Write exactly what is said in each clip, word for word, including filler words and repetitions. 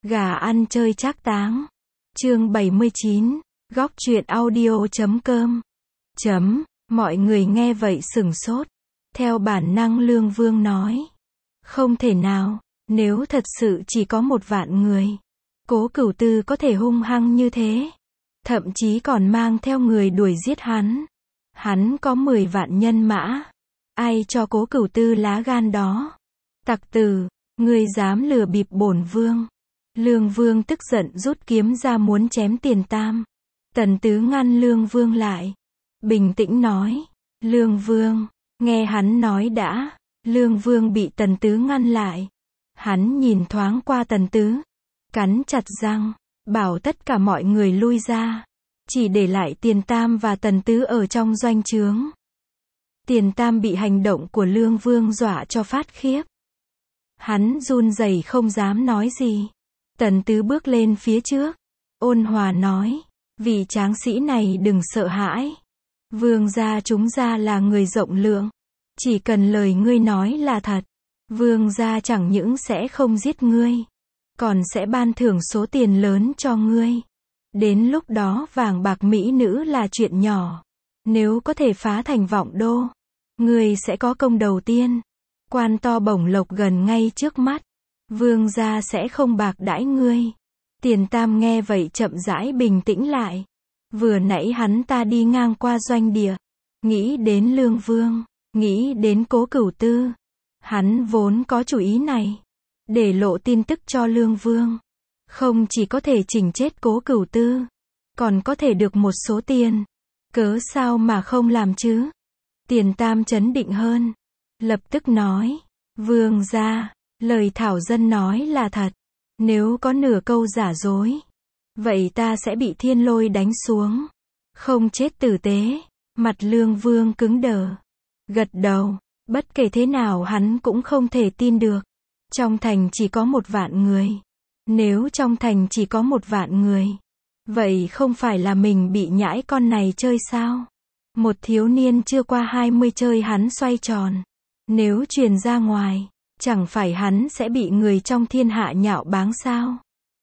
Gà ăn chơi trác táng. Chương bảy mươi chín. Góc truyện audio chấm com. Chấm. Mọi người nghe vậy sửng sốt. Theo bản năng Lương Vương nói. Không thể nào, nếu thật sự chỉ có một vạn người. Cố Cửu Tư có thể hung hăng như thế. Thậm chí còn mang theo người đuổi giết hắn. Hắn có mười vạn nhân mã. Ai cho Cố Cửu Tư lá gan đó? Tặc tử, ngươi dám lừa bịp bổn vương. Lương Vương tức giận rút kiếm ra muốn chém Tiền Tam. Tần Tứ ngăn Lương Vương lại. Bình tĩnh nói. Lương Vương, nghe hắn nói đã. Lương Vương bị Tần Tứ ngăn lại. Hắn nhìn thoáng qua Tần Tứ. Cắn chặt răng, bảo tất cả mọi người lui ra. Chỉ để lại Tiền Tam và Tần Tứ ở trong doanh trướng. Tiền Tam bị hành động của Lương Vương dọa cho phát khiếp. Hắn run rẩy không dám nói gì. Tần Tứ bước lên phía trước. Ôn hòa nói. Vị tráng sĩ này đừng sợ hãi. Vương gia chúng ta là người rộng lượng. Chỉ cần lời ngươi nói là thật. Vương gia chẳng những sẽ không giết ngươi. Còn sẽ ban thưởng số tiền lớn cho ngươi. Đến lúc đó vàng bạc mỹ nữ là chuyện nhỏ. Nếu có thể phá thành Vọng Đô. Ngươi sẽ có công đầu tiên. Quan to bổng lộc gần ngay trước mắt. Vương gia sẽ không bạc đãi ngươi. Tiền Tam nghe vậy chậm rãi bình tĩnh lại. Vừa nãy hắn ta đi ngang qua doanh địa. Nghĩ đến Lương Vương. Nghĩ đến Cố Cửu Tư. Hắn vốn có chủ ý này. Để lộ tin tức cho Lương Vương. Không chỉ có thể chỉnh chết Cố Cửu Tư. Còn có thể được một số tiền. Cớ sao mà không làm chứ? Tiền Tam chấn định hơn. Lập tức nói. Vương gia, lời thảo dân nói là thật. Nếu có nửa câu giả dối. Vậy ta sẽ bị thiên lôi đánh xuống. Không chết tử tế. Mặt Lương Vương cứng đờ. Gật đầu. Bất kể thế nào hắn cũng không thể tin được. Trong thành chỉ có một vạn người. Nếu trong thành chỉ có một vạn người. Vậy không phải là mình bị nhãi con này chơi sao? Một thiếu niên chưa qua hai mươi chơi hắn xoay tròn. Nếu truyền ra ngoài, chẳng phải hắn sẽ bị người trong thiên hạ nhạo báng sao?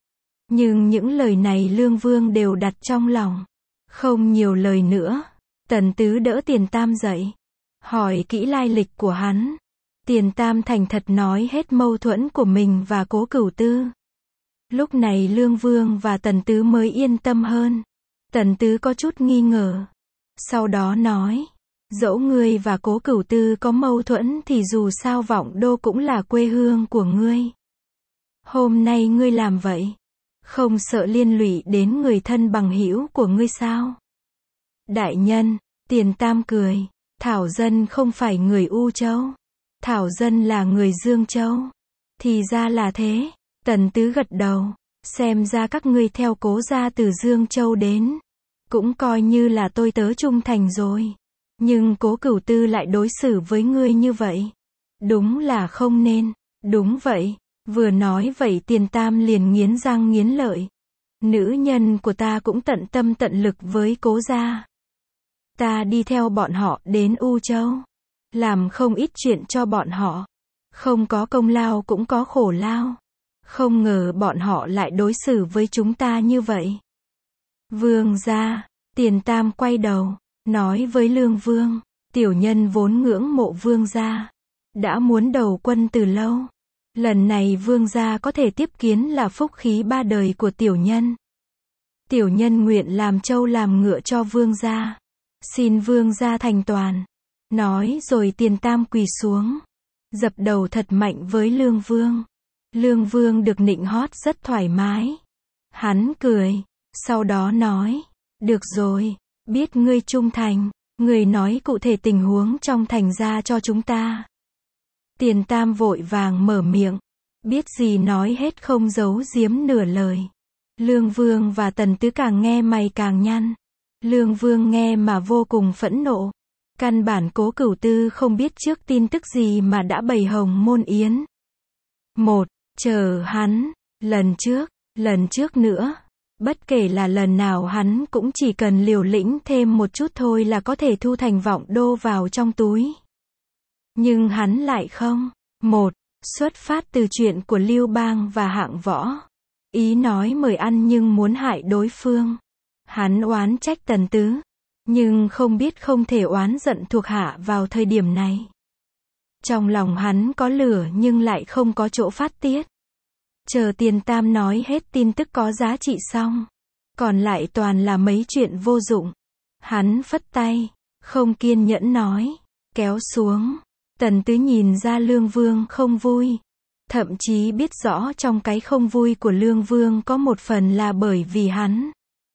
Nhưng những lời này Lương Vương đều đặt trong lòng. Không nhiều lời nữa. Tần Tứ đỡ Tiền Tam dậy. Hỏi kỹ lai lịch của hắn. Tiền Tam thành thật nói hết mâu thuẫn của mình và Cố Cửu Tư. Lúc này Lương Vương và Tần Tứ mới yên tâm hơn. Tần Tứ có chút nghi ngờ. Sau đó nói. Dẫu ngươi và Cố Cửu Tư có mâu thuẫn thì dù sao Vọng Đô cũng là quê hương của ngươi. Hôm nay ngươi làm vậy. Không sợ liên lụy đến người thân bằng hữu của ngươi sao? Đại nhân, Tiền Tam cười. Thảo dân không phải người U Châu. Thảo dân là người Dương Châu. Thì ra là thế. Tần Tứ gật đầu. Xem ra các ngươi theo Cố gia từ Dương Châu đến. Cũng coi như là tôi tớ trung thành rồi. Nhưng Cố Cửu Tư lại đối xử với ngươi như vậy. Đúng là không nên. Đúng vậy. Vừa nói vậy Tiền Tam liền nghiến răng nghiến lợi. Nữ nhân của ta cũng tận tâm tận lực với Cố gia. Ta đi theo bọn họ đến U Châu. Làm không ít chuyện cho bọn họ. Không có công lao cũng có khổ lao. Không ngờ bọn họ lại đối xử với chúng ta như vậy. Vương gia. Tiền Tam quay đầu. Nói với Lương Vương. Tiểu nhân vốn ngưỡng mộ vương gia. Đã muốn đầu quân từ lâu. Lần này vương gia có thể tiếp kiến là phúc khí ba đời của tiểu nhân. Tiểu nhân nguyện làm trâu làm ngựa cho vương gia. Xin vương gia thành toàn. Nói rồi Tiền Tam quỳ xuống. Dập đầu thật mạnh với Lương Vương. Lương Vương được nịnh hót rất thoải mái. Hắn cười. Sau đó nói. Được rồi. Biết ngươi trung thành. Ngươi nói cụ thể tình huống trong thành ra cho chúng ta. Tiền Tam vội vàng mở miệng. Biết gì nói hết không giấu giếm nửa lời. Lương Vương và Tần Tứ càng nghe mày càng nhăn. Lương Vương nghe mà vô cùng phẫn nộ. Căn bản Cố Cửu Tư không biết trước tin tức gì mà đã bày hồng môn yến. Một, chờ hắn, lần trước, lần trước nữa. Bất kể là lần nào hắn cũng chỉ cần liều lĩnh thêm một chút thôi là có thể thu thành Vọng Đô vào trong túi. Nhưng hắn lại không. Một, xuất phát từ chuyện của Lưu Bang và Hạng Võ. ý nói mời ăn nhưng muốn hại đối phương. Hắn oán trách Tần Tứ, nhưng không biết không thể oán giận thuộc hạ vào thời điểm này. Trong lòng hắn có lửa nhưng lại không có chỗ phát tiết. Chờ Tiền Tam nói hết tin tức có giá trị xong, còn lại toàn là mấy chuyện vô dụng. Hắn phất tay, không kiên nhẫn nói, kéo xuống. Tần Tứ nhìn ra Lương Vương không vui, thậm chí biết rõ trong cái không vui của Lương Vương có một phần là bởi vì hắn.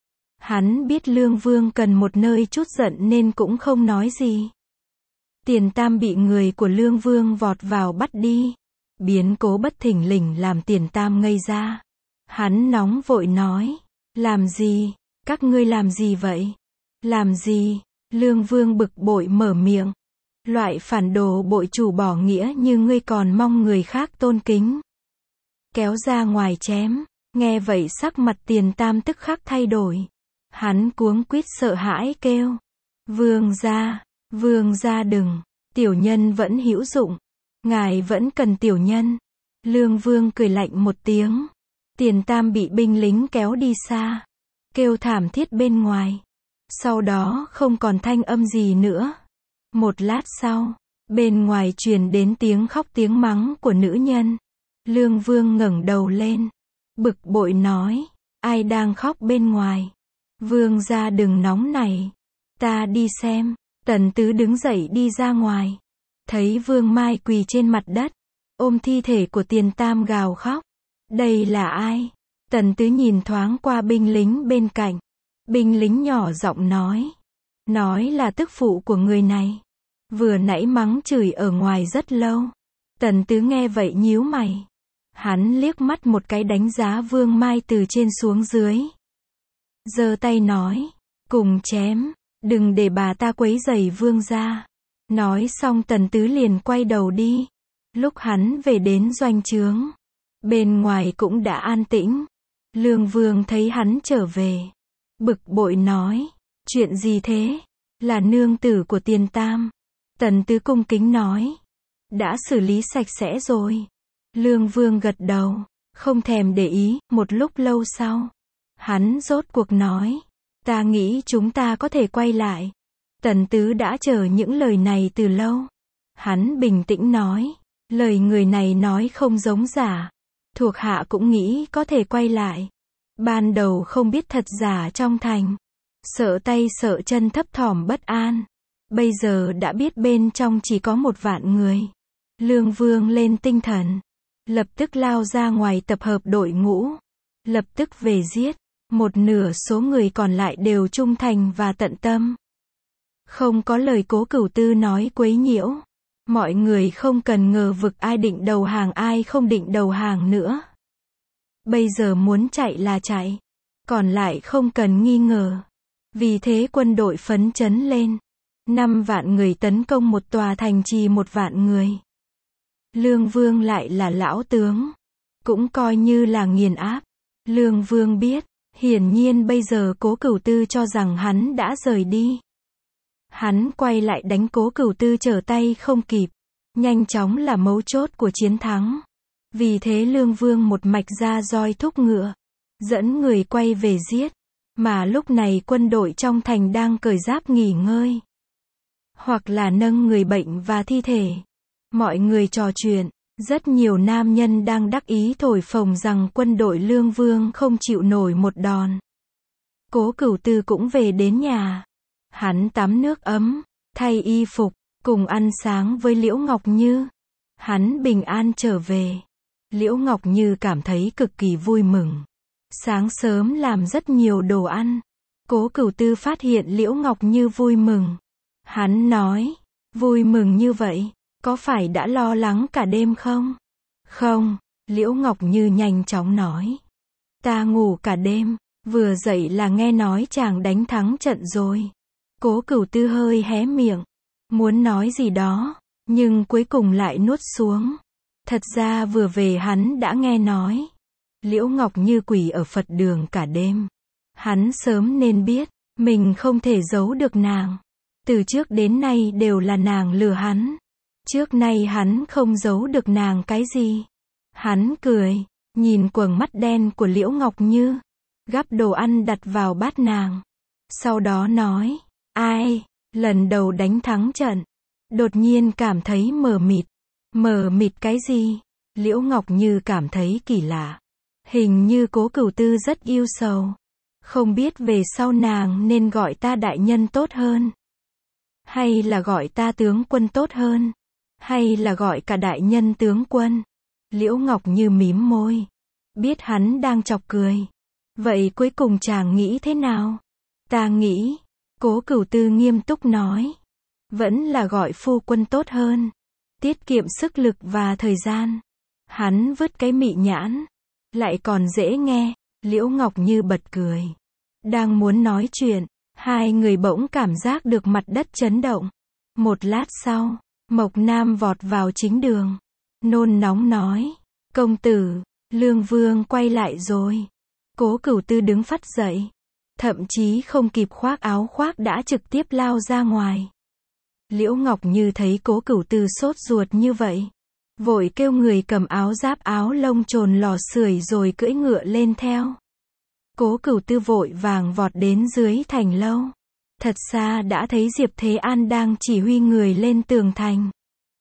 Hắn biết Lương Vương cần một nơi trút giận nên cũng không nói gì. Tiền Tam bị người của Lương Vương vọt vào bắt đi. Biến cố bất thình lình làm Tiền Tam ngây ra. Hắn nóng vội nói, làm gì, các ngươi làm gì vậy? Làm gì? Lương Vương bực bội mở miệng. Loại phản đồ bội chủ bỏ nghĩa như ngươi còn mong người khác tôn kính. Kéo ra ngoài chém. Nghe vậy sắc mặt Tiền Tam tức khắc thay đổi. Hắn cuống quýt sợ hãi kêu, Vương gia, Vương gia đừng, tiểu nhân vẫn hữu dụng, ngài vẫn cần tiểu nhân. Lương Vương cười lạnh một tiếng. Tiền Tam bị binh lính kéo đi xa, kêu thảm thiết bên ngoài. Sau đó không còn thanh âm gì nữa. Một lát sau, bên ngoài truyền đến tiếng khóc tiếng mắng của nữ nhân. Lương Vương ngẩng đầu lên, bực bội nói, ai đang khóc bên ngoài? Vương gia đừng nóng này, ta đi xem. Tần Tứ đứng dậy đi ra ngoài, thấy Vương Mai quỳ trên mặt đất, ôm thi thể của Tiền Tam gào khóc. Đây là ai? Tần Tứ nhìn thoáng qua binh lính bên cạnh. Binh lính nhỏ giọng nói, nói là tức phụ của người này, vừa nãy mắng chửi ở ngoài rất lâu. Tần Tứ nghe vậy nhíu mày. Hắn liếc mắt một cái đánh giá Vương Mai từ trên xuống dưới. Giơ tay nói, cùng chém, đừng để bà ta quấy rầy Vương gia. Nói xong Tần Tứ liền quay đầu đi. Lúc hắn về đến doanh trướng, bên ngoài cũng đã an tĩnh. Lương Vương thấy hắn trở về, bực bội nói, chuyện gì thế? Là nương tử của Tiền Tam. Tần Tứ cung kính nói, đã xử lý sạch sẽ rồi. Lương Vương gật đầu, không thèm để ý. Một lúc lâu sau, hắn rốt cuộc nói, ta nghĩ chúng ta có thể quay lại. Tần Tứ đã chờ những lời này từ lâu. Hắn bình tĩnh nói, lời người này nói không giống giả. Thuộc hạ cũng nghĩ có thể quay lại. Ban đầu không biết thật giả trong thành, sợ tay sợ chân thấp thỏm bất an. Bây giờ đã biết bên trong chỉ có một vạn người. Lương Vương lên tinh thần, lập tức lao ra ngoài tập hợp đội ngũ, lập tức về giết. Một nửa số người còn lại đều trung thành và tận tâm. Không có lời Cố Cửu Tư nói quấy nhiễu. Mọi người không cần ngờ vực ai định đầu hàng ai không định đầu hàng nữa. Bây giờ muốn chạy là chạy, còn lại không cần nghi ngờ. Vì thế quân đội phấn chấn lên. Năm vạn người tấn công một tòa thành trì một vạn người. Lương Vương lại là lão tướng, cũng coi như là nghiền áp. Lương Vương biết, hiển nhiên bây giờ Cố Cửu Tư cho rằng hắn đã rời đi. Hắn quay lại đánh Cố Cửu Tư trở tay không kịp. Nhanh chóng là mấu chốt của chiến thắng. Vì thế Lương Vương một mạch ra roi thúc ngựa, dẫn người quay về giết. Mà lúc này quân đội trong thành đang cởi giáp nghỉ ngơi, hoặc là nâng người bệnh và thi thể. Mọi người trò chuyện, rất nhiều nam nhân đang đắc ý thổi phồng rằng quân đội Lương Vương không chịu nổi một đòn. Cố Cửu Tư cũng về đến nhà. Hắn tắm nước ấm, thay y phục, cùng ăn sáng với Liễu Ngọc Như. Hắn bình an trở về. Liễu Ngọc Như cảm thấy cực kỳ vui mừng. Sáng sớm làm rất nhiều đồ ăn. Cố Cửu Tư phát hiện Liễu Ngọc Như vui mừng. Hắn nói, vui mừng như vậy, có phải đã lo lắng cả đêm không? Không, Liễu Ngọc Như nhanh chóng nói. Ta ngủ cả đêm, vừa dậy là nghe nói chàng đánh thắng trận rồi. Cố Cửu Tư hơi hé miệng, muốn nói gì đó, nhưng cuối cùng lại nuốt xuống. Thật ra vừa về hắn đã nghe nói. Liễu Ngọc Như quỳ ở Phật đường cả đêm. Hắn sớm nên biết, mình không thể giấu được nàng. Từ trước đến nay đều là nàng lừa hắn. Trước nay hắn không giấu được nàng cái gì. Hắn cười, nhìn quầng mắt đen của Liễu Ngọc Như, gắp đồ ăn đặt vào bát nàng. Sau đó nói, ai, lần đầu đánh thắng trận. Đột nhiên cảm thấy mờ mịt. Mờ mịt cái gì? Liễu Ngọc Như cảm thấy kỳ lạ. Hình như Cố Cửu Tư rất yêu sầu. Không biết về sau nàng nên gọi ta đại nhân tốt hơn. Hay là gọi ta tướng quân tốt hơn. Hay là gọi cả đại nhân tướng quân. Liễu Ngọc Như mím môi. Biết hắn đang chọc cười. Vậy cuối cùng chàng nghĩ thế nào? Ta nghĩ. Cố Cửu Tư nghiêm túc nói. Vẫn là gọi phu quân tốt hơn. Tiết kiệm sức lực và thời gian. Hắn vứt cái mị nhãn. Lại còn dễ nghe. Liễu Ngọc Như bật cười. Đang muốn nói chuyện. Hai người bỗng cảm giác được mặt đất chấn động. Một lát sau, Mộc Nam vọt vào chính đường. Nôn nóng nói. Công tử, Lương Vương quay lại rồi. Cố Cửu Tư đứng phắt dậy. Thậm chí không kịp khoác áo khoác đã trực tiếp lao ra ngoài. Liễu Ngọc Như thấy Cố Cửu Tư sốt ruột như vậy. Vội kêu người cầm áo giáp áo lông trồn lò sưởi rồi cưỡi ngựa lên theo. Cố Cửu Tư vội vàng vọt đến dưới thành lâu. Thật xa đã thấy Diệp Thế An đang chỉ huy người lên tường thành.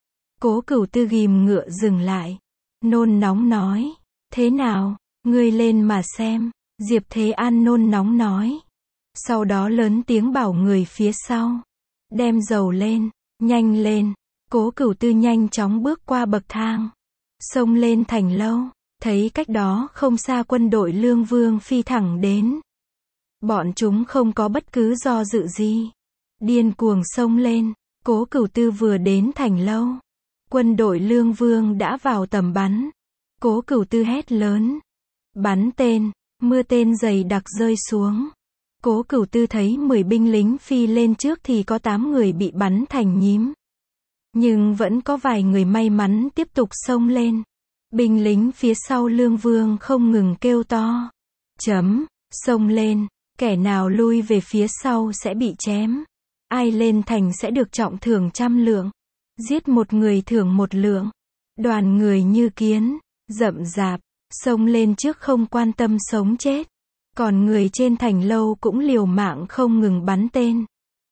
Cố Cửu Tư ghìm ngựa dừng lại. Nôn nóng nói. Thế nào, ngươi lên mà xem. Diệp Thế An nôn nóng nói. Sau đó lớn tiếng bảo người phía sau. Đem dầu lên, nhanh lên. Cố Cửu Tư nhanh chóng bước qua bậc thang. Xông lên thành lâu. Thấy cách đó không xa quân đội Lương Vương phi thẳng đến. Bọn chúng không có bất cứ do dự gì. Điên cuồng xông lên. Cố Cửu Tư vừa đến thành lâu. Quân đội Lương Vương đã vào tầm bắn. Cố Cửu Tư hét lớn. Bắn tên. Mưa tên dày đặc rơi xuống. Cố Cửu Tư thấy mười binh lính phi lên trước thì có tám người bị bắn thành nhím. Nhưng vẫn có vài người may mắn tiếp tục xông lên. Binh lính phía sau Lương Vương không ngừng kêu to. Chấm, xông lên, kẻ nào lui về phía sau sẽ bị chém. Ai lên thành sẽ được trọng thưởng trăm lượng. Giết một người thưởng một lượng. Đoàn người như kiến, rậm rạp, xông lên trước không quan tâm sống chết. Còn người trên thành lâu cũng liều mạng không ngừng bắn tên.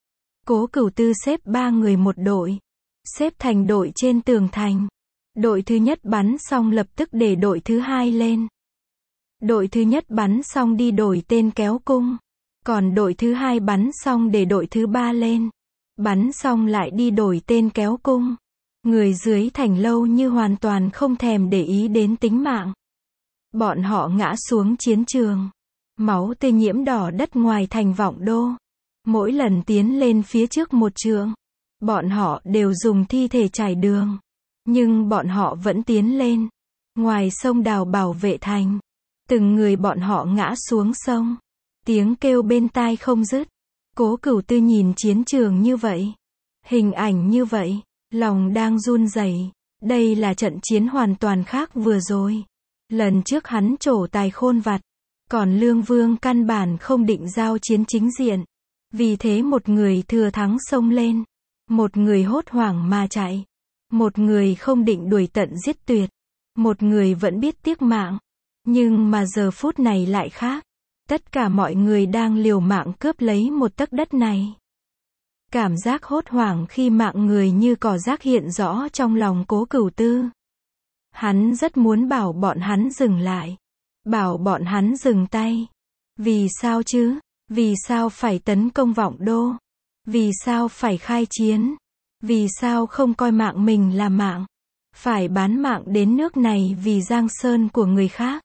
Cố Cửu Tư xếp ba người một đội. Xếp thành đội trên tường thành. Đội thứ nhất bắn xong lập tức để đội thứ hai lên. Đội thứ nhất bắn xong đi đổi tên kéo cung. Còn đội thứ hai bắn xong để đội thứ ba lên. Bắn xong lại đi đổi tên kéo cung. Người dưới thành lâu như hoàn toàn không thèm để ý đến tính mạng. Bọn họ ngã xuống chiến trường. Máu tươi nhiễm đỏ đất ngoài thành Vọng Đô. Mỗi lần tiến lên phía trước một trượng, bọn họ đều dùng thi thể trải đường. Nhưng bọn họ vẫn tiến lên. Ngoài sông Đào bảo vệ thành. Từng người bọn họ ngã xuống sông. Tiếng kêu bên tai không dứt. Cố Cửu Tư nhìn chiến trường như vậy. Hình ảnh như vậy. Lòng đang run rẩy. Đây là trận chiến hoàn toàn khác vừa rồi. Lần trước hắn trổ tài khôn vặt. Còn Lương Vương căn bản không định giao chiến chính diện. Vì thế một người thừa thắng xông lên. Một người hốt hoảng mà chạy. Một người không định đuổi tận giết tuyệt. Một người vẫn biết tiếc mạng. Nhưng mà giờ phút này lại khác. Tất cả mọi người đang liều mạng cướp lấy một tấc đất này. Cảm giác hốt hoảng khi mạng người như cỏ rác hiện rõ trong lòng Cố Cửu Tư. Hắn rất muốn bảo bọn hắn dừng lại. Bảo bọn hắn dừng tay. Vì sao chứ? Vì sao phải tấn công Vọng Đô? Vì sao phải khai chiến? Vì sao không coi mạng mình là mạng? Phải bán mạng đến nước này vì giang sơn của người khác?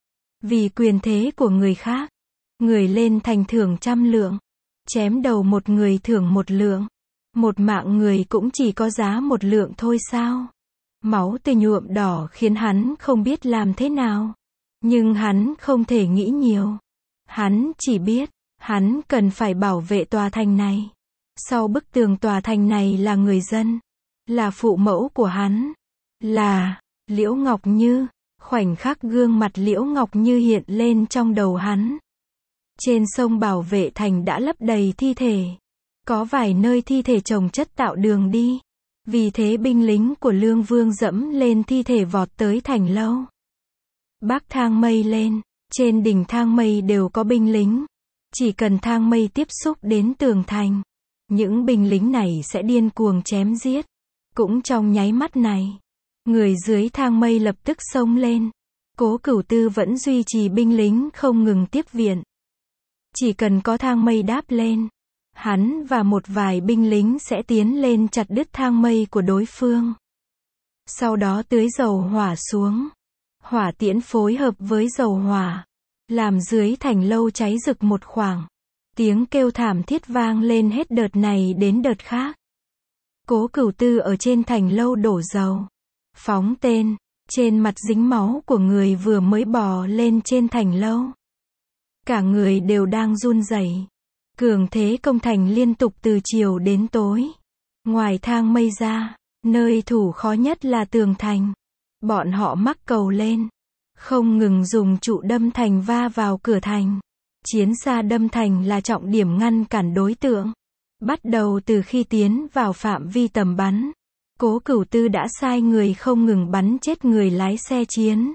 Vì quyền thế của người khác? Người lên thành thưởng trăm lượng. Chém đầu một người thưởng một lượng. Một mạng người cũng chỉ có giá một lượng thôi sao? Máu tươi nhuộm đỏ khiến hắn không biết làm thế nào. Nhưng hắn không thể nghĩ nhiều. Hắn chỉ biết, hắn cần phải bảo vệ tòa thành này. Sau bức tường tòa thành này là người dân. Là phụ mẫu của hắn. Là Liễu Ngọc Như. Khoảnh khắc gương mặt Liễu Ngọc Như hiện lên trong đầu hắn. Trên sông bảo vệ thành đã lấp đầy thi thể. Có vài nơi thi thể chồng chất tạo đường đi. Vì thế binh lính của Lương Vương dẫm lên thi thể vọt tới thành lâu. Bắc thang mây lên, trên đỉnh thang mây đều có binh lính. Chỉ cần thang mây tiếp xúc đến tường thành, những binh lính này sẽ điên cuồng chém giết. Cũng trong nháy mắt này, người dưới thang mây lập tức xông lên. Cố Cửu Tư vẫn duy trì binh lính không ngừng tiếp viện. Chỉ cần có thang mây đáp lên, hắn và một vài binh lính sẽ tiến lên chặt đứt thang mây của đối phương. Sau đó tưới dầu hỏa xuống. Hỏa tiễn phối hợp với dầu hỏa, làm dưới thành lâu cháy rực một khoảng. Tiếng kêu thảm thiết vang lên hết đợt này đến đợt khác. Cố Cửu Tư ở trên thành lâu đổ dầu, phóng tên, trên mặt dính máu của người vừa mới bò lên trên thành lâu. Cả người đều đang run rẩy. Cường thế công thành liên tục từ chiều đến tối. Ngoài thang mây ra, nơi thủ khó nhất là tường thành. Bọn họ mắc cầu lên, không ngừng dùng trụ đâm thành va vào cửa thành. Chiến xa đâm thành là trọng điểm ngăn cản đối tượng. Bắt đầu từ khi tiến vào phạm vi tầm bắn, Cố Cửu Tư đã sai người không ngừng bắn chết người lái xe chiến.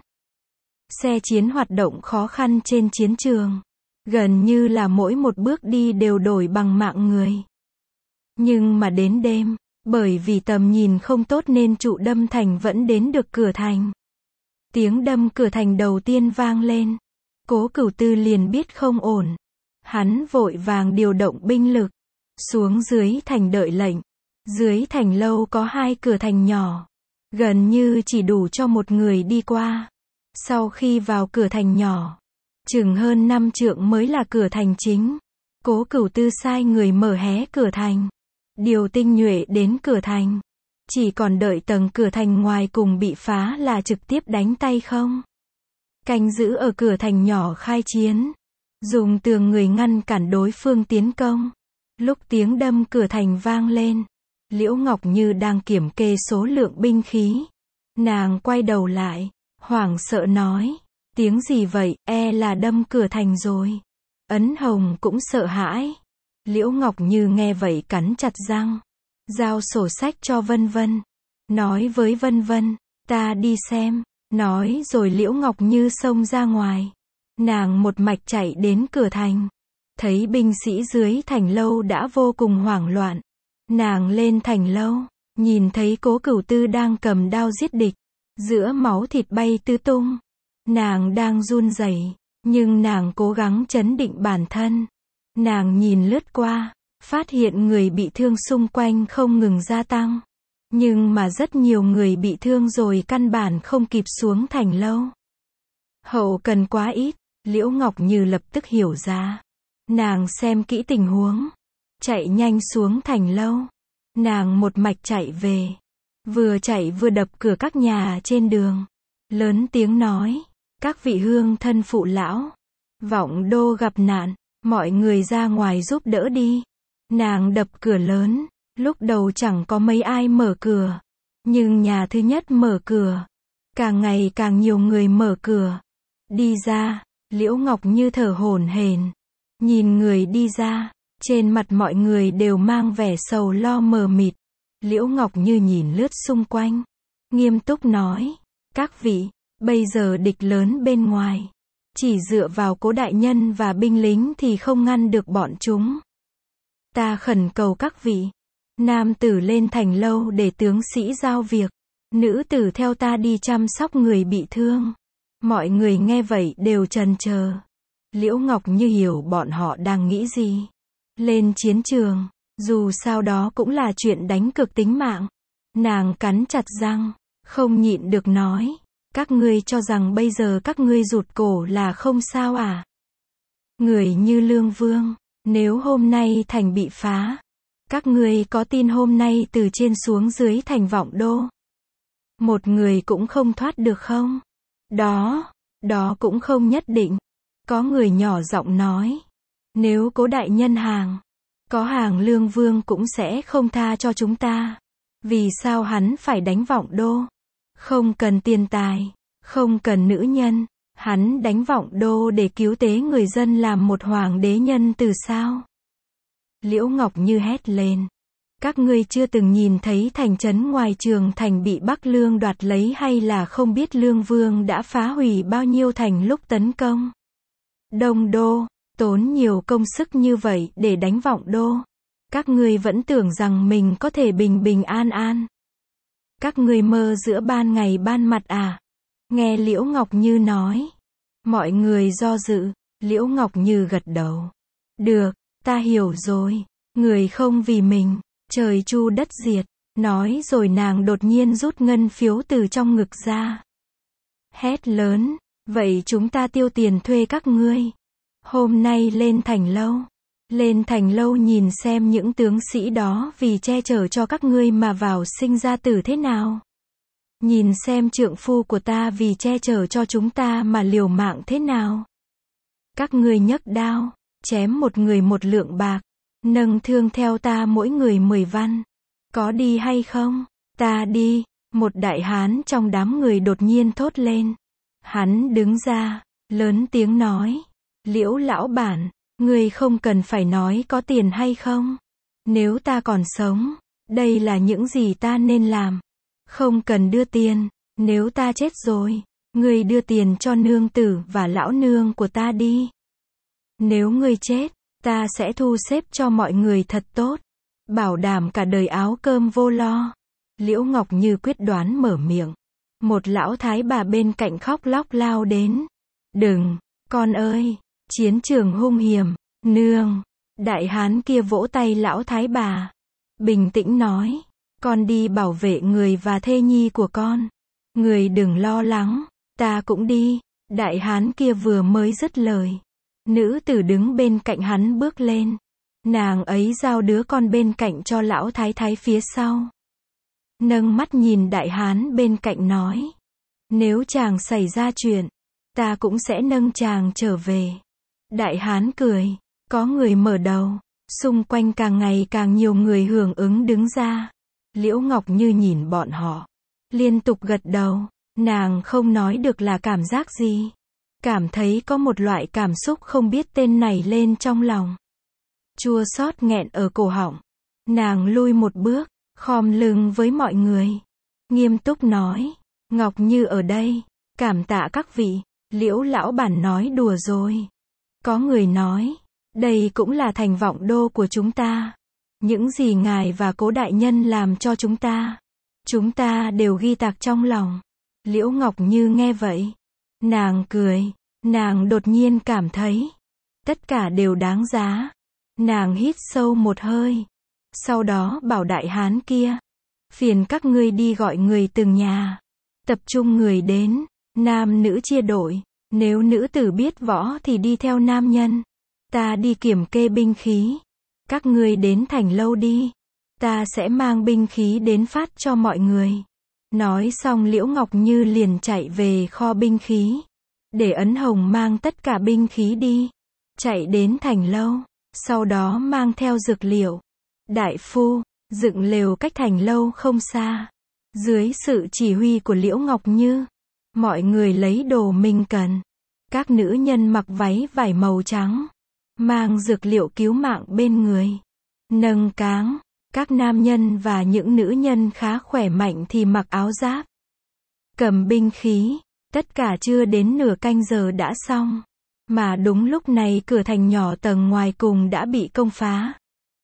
Xe chiến hoạt động khó khăn trên chiến trường, gần như là mỗi một bước đi đều đổi bằng mạng người. Nhưng mà đến đêm, bởi vì tầm nhìn không tốt nên trụ đâm thành vẫn đến được cửa thành. Tiếng đâm cửa thành đầu tiên vang lên, Cố Cửu Tư liền biết không ổn. Hắn vội vàng điều động binh lực, xuống dưới thành đợi lệnh. Dưới thành lâu có hai cửa thành nhỏ, gần như chỉ đủ cho một người đi qua. Sau khi vào cửa thành nhỏ, chừng hơn năm trượng mới là cửa thành chính. Cố Cửu Tư sai người mở hé cửa thành, điều tinh nhuệ đến cửa thành. Chỉ còn đợi tầng cửa thành ngoài cùng bị phá là trực tiếp đánh tay không. Canh giữ ở cửa thành nhỏ khai chiến, dùng tường người ngăn cản đối phương tiến công. Lúc tiếng đâm cửa thành vang lên, Liễu Ngọc Như đang kiểm kê số lượng binh khí. Nàng quay đầu lại, hoảng sợ nói, tiếng gì vậy, e là đâm cửa thành rồi. Ấn Hồng cũng sợ hãi. Liễu Ngọc Như nghe vậy cắn chặt răng, giao sổ sách cho Vân Vân, nói với Vân Vân, ta đi xem. Nói rồi Liễu Ngọc Như xông ra ngoài. Nàng một mạch chạy đến cửa thành, thấy binh sĩ dưới thành lâu đã vô cùng hoảng loạn. Nàng lên thành lâu, nhìn thấy Cố Cửu Tư đang cầm đao giết địch, giữa máu thịt bay tứ tung. Nàng đang run rẩy, nhưng nàng cố gắng trấn định bản thân. Nàng nhìn lướt qua, phát hiện người bị thương xung quanh không ngừng gia tăng. Nhưng mà rất nhiều người bị thương rồi căn bản không kịp xuống thành lâu. Hậu cần quá ít, Liễu Ngọc Như lập tức hiểu ra. Nàng xem kỹ tình huống, chạy nhanh xuống thành lâu. Nàng một mạch chạy về, vừa chạy vừa đập cửa các nhà trên đường, lớn tiếng nói, các vị hương thân phụ lão, Vọng Đô gặp nạn, mọi người ra ngoài giúp đỡ đi. Nàng đập cửa lớn, lúc đầu chẳng có mấy ai mở cửa, nhưng nhà thứ nhất mở cửa, càng ngày càng nhiều người mở cửa. Đi ra, Liễu Ngọc Như thở hổn hển, nhìn người đi ra, trên mặt mọi người đều mang vẻ sầu lo mờ mịt. Liễu Ngọc Như nhìn lướt xung quanh, nghiêm túc nói, các vị, bây giờ địch lớn bên ngoài, chỉ dựa vào Cố đại nhân và binh lính thì không ngăn được bọn chúng. Ta khẩn cầu các vị, nam tử lên thành lâu để tướng sĩ giao việc, nữ tử theo ta đi chăm sóc người bị thương. Mọi người nghe vậy đều trần chờ. Liễu Ngọc Như hiểu bọn họ đang nghĩ gì. Lên chiến trường, dù sao đó cũng là chuyện đánh cược tính mạng. Nàng cắn chặt răng, không nhịn được nói, các ngươi cho rằng bây giờ các ngươi rụt cổ là không sao à? Người như Lương Vương, nếu hôm nay thành bị phá, các ngươi có tin hôm nay từ trên xuống dưới thành Vọng Đô, một người cũng không thoát được không? Đó, đó cũng không nhất định. Có người nhỏ giọng nói, nếu Cố đại nhân hàng, có hàng Lương Vương cũng sẽ không tha cho chúng ta. Vì sao hắn phải đánh Vọng Đô? Không cần tiền tài, không cần nữ nhân, hắn đánh Vọng Đô để cứu tế người dân làm một hoàng đế nhân từ sao? Liễu Ngọc Như hét lên, Các ngươi chưa từng nhìn thấy thành trấn ngoài trường thành bị Bắc Lương đoạt lấy hay là không biết Lương Vương đã phá hủy bao nhiêu thành lúc tấn công Đông Đô, tốn nhiều công sức như vậy để đánh Vọng Đô. Các ngươi vẫn tưởng rằng mình có thể bình bình an an. Các ngươi mơ giữa ban ngày ban mặt à? Nghe Liễu Ngọc Như nói. Mọi người do dự, Liễu Ngọc Như gật đầu. Được, ta hiểu rồi. Người không vì mình, trời chu đất diệt. Nói rồi nàng đột nhiên rút ngân phiếu từ trong ngực ra. Hét lớn, vậy chúng ta tiêu tiền thuê các ngươi. Hôm nay lên thành lâu. Lên thành lâu nhìn xem những tướng sĩ đó vì che chở cho các ngươi mà vào sinh ra tử thế nào. Nhìn xem trượng phu của ta vì che chở cho chúng ta mà liều mạng thế nào. Các ngươi nhấc đao, chém một người một lượng bạc, nâng thương theo ta mỗi người mười văn. Có đi hay không? Ta đi, một đại hán trong đám người đột nhiên thốt lên. Hắn đứng ra, lớn tiếng nói, Liễu lão bản, ngươi không cần phải nói có tiền hay không. Nếu ta còn sống, đây là những gì ta nên làm. Không cần đưa tiền, nếu ta chết rồi, ngươi đưa tiền cho nương tử và lão nương của ta đi. Nếu ngươi chết, ta sẽ thu xếp cho mọi người thật tốt, bảo đảm cả đời áo cơm vô lo. Liễu Ngọc Như quyết đoán mở miệng. Một lão thái bà bên cạnh khóc lóc lao đến. Đừng, con ơi, chiến trường hung hiểm, nương. Đại hán kia vỗ tay lão thái bà. Bình tĩnh nói, con đi bảo vệ người và thê nhi của con. Người đừng lo lắng, ta cũng đi. Đại hán kia vừa mới dứt lời. Nữ tử đứng bên cạnh hắn bước lên. Nàng ấy giao đứa con bên cạnh cho lão thái thái phía sau. Nâng mắt nhìn đại hán bên cạnh nói. Nếu chàng xảy ra chuyện, ta cũng sẽ nâng chàng trở về. Đại hán cười, có người mở đầu. Xung quanh càng ngày càng nhiều người hưởng ứng đứng ra. Liễu Ngọc Như nhìn bọn họ, liên tục gật đầu. Nàng không nói được là cảm giác gì. Cảm thấy có một loại cảm xúc không biết tên này lên trong lòng. Chua xót nghẹn ở cổ họng. Nàng lui một bước, khom lưng với mọi người. Nghiêm túc nói, Ngọc Như ở đây, cảm tạ các vị. Liễu lão bản nói đùa rồi. Có người nói, đây cũng là thành Vọng Đô của chúng ta. Những gì ngài và cố đại nhân làm cho chúng ta, chúng ta đều ghi tạc trong lòng. Liễu Ngọc Như nghe vậy, nàng cười, nàng đột nhiên cảm thấy, tất cả đều đáng giá. Nàng hít sâu một hơi, sau đó bảo đại hán kia, phiền các ngươi đi gọi người từng nhà, tập trung người đến, nam nữ chia đội, nếu nữ tử biết võ thì đi theo nam nhân, ta đi kiểm kê binh khí, các ngươi đến thành lâu đi, ta sẽ mang binh khí đến phát cho mọi người. Nói xong Liễu Ngọc Như liền chạy về kho binh khí, để Ấn Hồng mang tất cả binh khí đi, chạy đến thành lâu, sau đó mang theo dược liệu. Đại phu, dựng lều cách thành lâu không xa. Dưới sự chỉ huy của Liễu Ngọc Như, mọi người lấy đồ mình cần. Các nữ nhân mặc váy vải màu trắng, mang dược liệu cứu mạng bên người, nâng cáng. Các nam nhân và những nữ nhân khá khỏe mạnh thì mặc áo giáp, cầm binh khí. Tất cả chưa đến nửa canh giờ đã xong. Mà đúng lúc này cửa thành nhỏ tầng ngoài cùng đã bị công phá.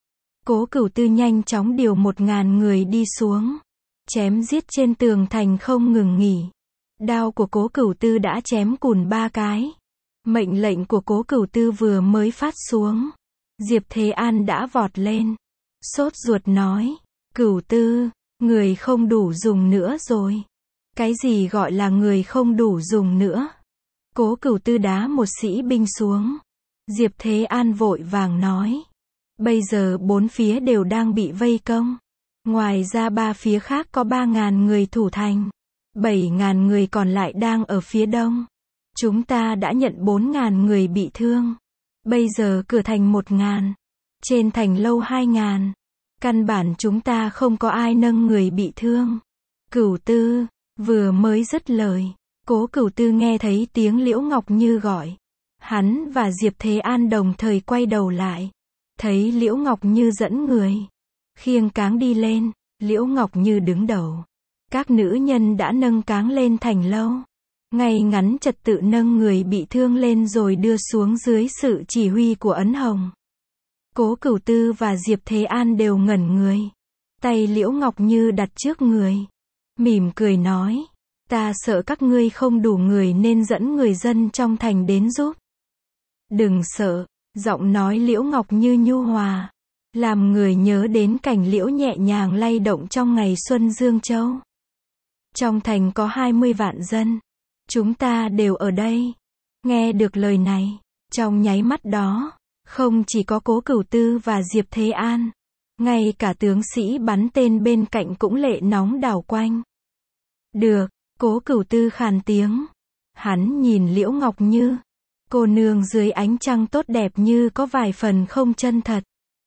Cố Cửu Tư nhanh chóng điều một ngàn người đi xuống, chém giết trên tường thành không ngừng nghỉ. Đao của Cố Cửu Tư đã chém cùn ba cái. Mệnh lệnh của Cố Cửu Tư vừa mới phát xuống, Diệp Thế An đã vọt lên, sốt ruột nói, Cửu Tư, người không đủ dùng nữa rồi. Cái gì gọi là người không đủ dùng nữa? Cố Cửu Tư đá một sĩ binh xuống. Diệp Thế An vội vàng nói, bây giờ bốn phía đều đang bị vây công. Ngoài ra ba phía khác có ba ngàn người thủ thành. Bảy ngàn người còn lại đang ở phía đông. Chúng ta đã nhận bốn ngàn người bị thương. Bây giờ cửa thành một ngàn. Trên thành lâu hai ngàn. Căn bản chúng ta không có ai nâng người bị thương. Cửu Tư, vừa mới dứt lời, Cố Cửu Tư nghe thấy tiếng Liễu Ngọc Như gọi. Hắn và Diệp Thế An đồng thời quay đầu lại. Thấy Liễu Ngọc Như dẫn người. khiêng cáng đi lên, Liễu Ngọc Như đứng đầu. Các nữ nhân đã nâng cáng lên thành lâu. Ngay ngắn trật tự nâng người bị thương lên rồi đưa xuống dưới sự chỉ huy của Ấn Hồng. Cố Cửu Tư và Diệp Thế An đều ngẩn người. Tay Liễu Ngọc Như đặt trước người. Mỉm cười nói, ta sợ các ngươi không đủ người nên dẫn người dân trong thành đến giúp. Đừng sợ, giọng nói Liễu Ngọc Như nhu hòa, làm người nhớ đến cảnh liễu nhẹ nhàng lay động trong ngày xuân Dương Châu. Trong thành có hai mươi vạn dân. Chúng ta đều ở đây. Nghe được lời này, trong nháy mắt đó, không chỉ có Cố Cửu Tư và Diệp Thế An, ngay cả tướng sĩ bắn tên bên cạnh cũng lệ nóng đảo quanh. Được, Cố Cửu Tư khàn tiếng. Hắn nhìn Liễu Ngọc Như, cô nương dưới ánh trăng tốt đẹp như có vài phần không chân thật.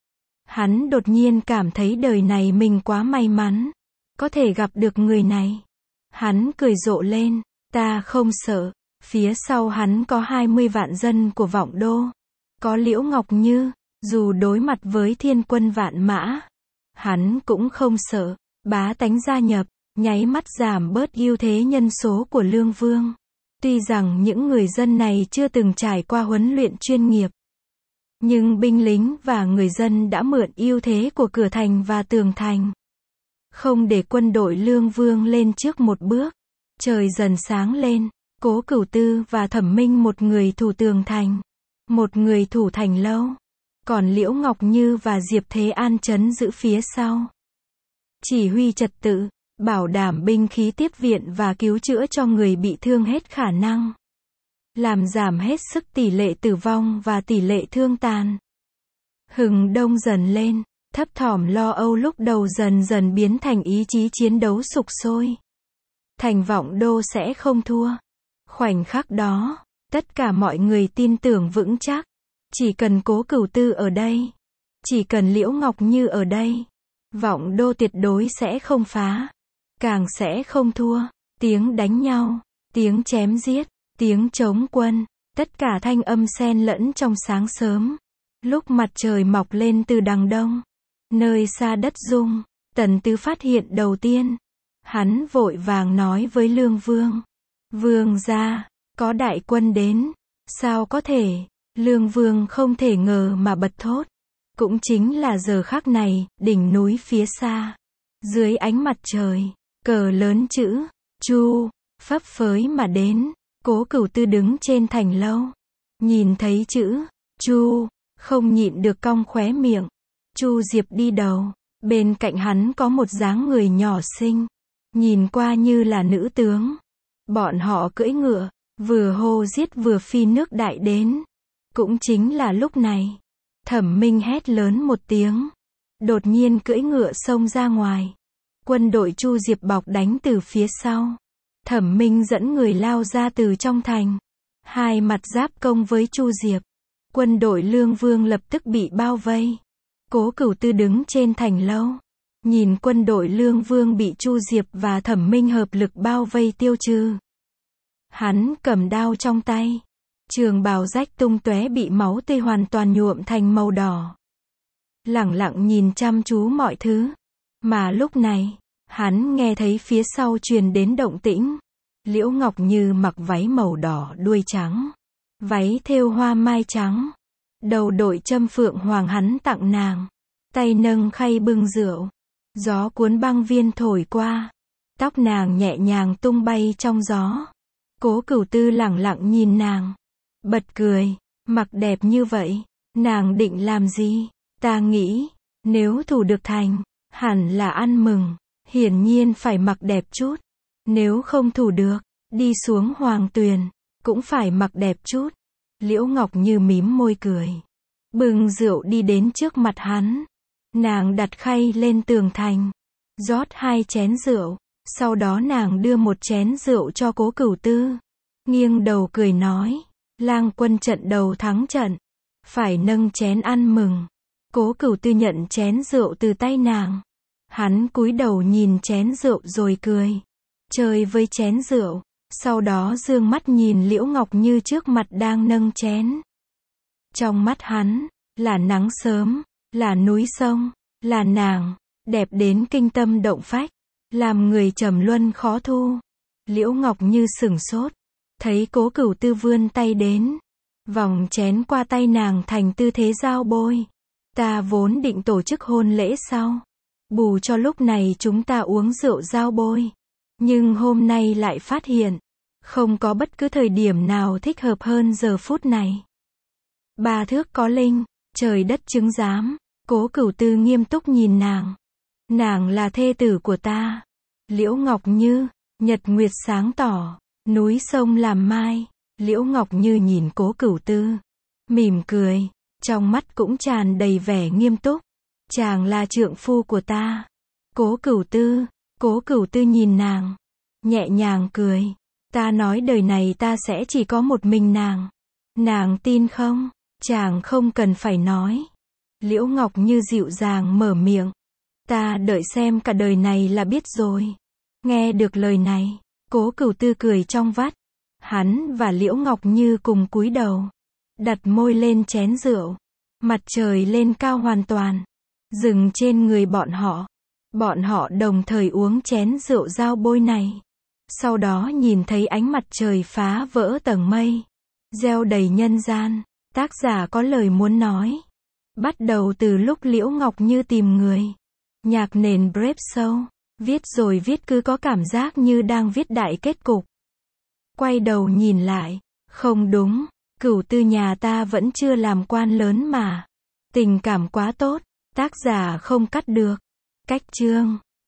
Hắn đột nhiên cảm thấy đời này mình quá may mắn, có thể gặp được người này. Hắn cười rộ lên, ta không sợ. Phía sau hắn có hai mươi vạn dân của Vọng Đô. Có Liễu Ngọc Như, dù đối mặt với thiên quân vạn mã, hắn cũng không sợ. Bá tánh gia nhập, nháy mắt giảm bớt ưu thế nhân số của Lương Vương. Tuy rằng những người dân này chưa từng trải qua huấn luyện chuyên nghiệp, nhưng binh lính và người dân đã mượn ưu thế của cửa thành và tường thành, không để quân đội Lương Vương lên trước một bước. Trời dần sáng lên, Cố Cửu Tư và Thẩm Minh một người thủ tường thành, một người thủ thành lâu, còn Liễu Ngọc Như và Diệp Thế An trấn giữ phía sau, chỉ huy trật tự, bảo đảm binh khí tiếp viện và cứu chữa cho người bị thương hết khả năng, làm giảm hết sức tỷ lệ tử vong và tỷ lệ thương tàn. Hừng đông dần lên, thấp thỏm lo âu lúc đầu dần dần biến thành ý chí chiến đấu sục sôi. Thành Vọng Đô sẽ không thua. Khoảnh khắc đó, tất cả mọi người tin tưởng vững chắc. Chỉ cần Cố Cửu Tư ở đây, chỉ cần Liễu Ngọc Như ở đây, Vọng Đô tuyệt đối sẽ không phá, càng sẽ không thua. Tiếng đánh nhau, tiếng chém giết, tiếng chống quân, tất cả thanh âm xen lẫn trong sáng sớm. Lúc mặt trời mọc lên từ đằng đông, nơi xa đất rung, Tần Tứ phát hiện đầu tiên. Hắn vội vàng nói với Lương Vương, Vương gia, có đại quân đến. Sao có thể? Lương Vương không thể ngờ mà bật thốt. Cũng chính là giờ khắc này, đỉnh núi phía xa, dưới ánh mặt trời, cờ lớn chữ Chu phấp phới mà đến. Cố Cửu Tư đứng trên thành lâu, nhìn thấy chữ Chu, không nhịn được cong khóe miệng. Chu Diệp đi đầu, bên cạnh hắn có một dáng người nhỏ xinh, nhìn qua như là nữ tướng. Bọn họ cưỡi ngựa, vừa hô giết vừa phi nước đại đến. Cũng chính là lúc này, Thẩm Minh hét lớn một tiếng, đột nhiên cưỡi ngựa xông ra ngoài. Quân đội Chu Diệp bọc đánh từ phía sau. Thẩm Minh dẫn người lao ra từ trong thành, hai mặt giáp công với Chu Diệp. Quân đội Lương Vương lập tức bị bao vây. Cố Cửu Tư đứng trên thành lâu, nhìn quân đội Lương Vương bị Chu Diệp và Thẩm Minh hợp lực bao vây tiêu trừ. Hắn cầm đao trong tay, trường bào rách tung tóe bị máu tươi hoàn toàn nhuộm thành màu đỏ. Lẳng lặng nhìn chăm chú mọi thứ. Mà lúc này, hắn nghe thấy phía sau truyền đến động tĩnh. Liễu Ngọc Như mặc váy màu đỏ đuôi trắng, váy thêu hoa mai trắng, đầu đội châm phượng hoàng hắn tặng nàng, tay nâng khay bưng rượu. Gió cuốn băng viên thổi qua, tóc nàng nhẹ nhàng tung bay trong gió. Cố Cửu Tư lẳng lặng nhìn nàng, bật cười, mặc đẹp như vậy, nàng định làm gì? Ta nghĩ, nếu thủ được thành, hẳn là ăn mừng, hiển nhiên phải mặc đẹp chút. Nếu không thủ được, đi xuống Hoàng Tuyền, cũng phải mặc đẹp chút. Liễu Ngọc Như mím môi cười, bưng rượu đi đến trước mặt hắn. Nàng đặt khay lên tường thành, rót hai chén rượu, sau đó nàng đưa một chén rượu cho Cố Cửu Tư, nghiêng đầu cười nói, Lang quân trận đầu thắng trận, phải nâng chén ăn mừng. Cố Cửu Tư nhận chén rượu từ tay nàng, hắn cúi đầu nhìn chén rượu rồi cười, chơi với chén rượu, sau đó dương mắt nhìn Liễu Ngọc Như trước mặt đang nâng chén. Trong mắt hắn, là nắng sớm, là núi sông, là nàng, đẹp đến kinh tâm động phách, làm người trầm luân khó thu. Liễu Ngọc Như sửng sốt, thấy Cố Cửu Tư vươn tay đến, vòng chén qua tay nàng thành tư thế giao bôi. Ta vốn định tổ chức hôn lễ sau, bù cho lúc này chúng ta uống rượu giao bôi. Nhưng hôm nay lại phát hiện, không có bất cứ thời điểm nào thích hợp hơn giờ phút này. Ba thước có linh, trời đất chứng giám. Cố Cửu Tư nghiêm túc nhìn nàng. Nàng là thê tử của ta. Liễu Ngọc Như, nhật nguyệt sáng tỏ, núi sông làm mai. Liễu Ngọc Như nhìn Cố Cửu Tư, mỉm cười, trong mắt cũng tràn đầy vẻ nghiêm túc. Chàng là trượng phu của ta. Cố Cửu Tư, Cố Cửu Tư nhìn nàng, nhẹ nhàng cười. Ta nói đời này ta sẽ chỉ có một mình nàng. Nàng tin không? Chàng không cần phải nói. Liễu Ngọc Như dịu dàng mở miệng. Ta đợi xem cả đời này là biết rồi. Nghe được lời này, Cố Cửu Tư cười trong vắt. Hắn và Liễu Ngọc Như cùng cúi đầu, đặt môi lên chén rượu. Mặt trời lên cao hoàn toàn, dừng trên người bọn họ. Bọn họ đồng thời uống chén rượu giao bôi này. Sau đó nhìn thấy ánh mặt trời phá vỡ tầng mây, gieo đầy nhân gian. Tác giả có lời muốn nói. Bắt đầu từ lúc Liễu Ngọc Như tìm người. Nhạc nền Brave Soul, viết rồi viết cứ có cảm giác như đang viết đại kết cục. Quay đầu nhìn lại, không đúng, Cửu Tư nhà ta vẫn chưa làm quan lớn mà. Tình cảm quá tốt, tác giả không cắt được. Cách chương